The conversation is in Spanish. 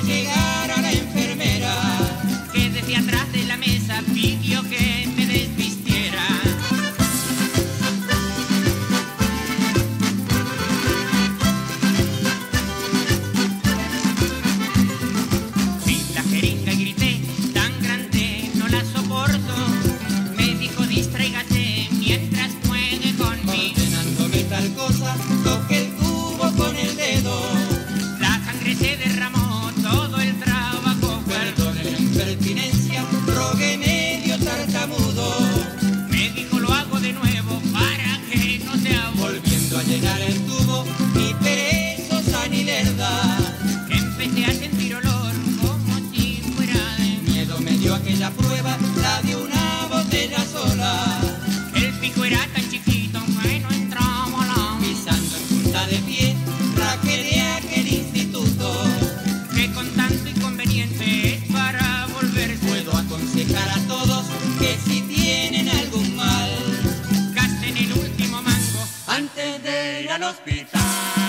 llegara la enfermera, que desde atrás de la mesa pidió que me desvistiera. Vi la jeringa y grité, tan grande no la soporto. Me dijo distráigase mientras juegue conmigo. ordenándome tal cosa, toqué el tubo con el dedo. La sangre se derramó, todo el trabajo fue. Perdone la impertinencia, rogué medio tartamudo. Me dijo lo hago de nuevo para que no se aburra. Volviendo a llenar el tubo, mi perezosa ni lerda. Empecé a sentir olor como si fuera de Miedo me dio aquella prueba, la de una botella sola. el pico era tan chiquito que no entraba la Pisando en punta de pie, raqué aquel instituto. que con tanto inconveniente es para volverse. Puedo aconsejar a todos que si tienen algún mal, Gasten el último mango antes de ir al hospital.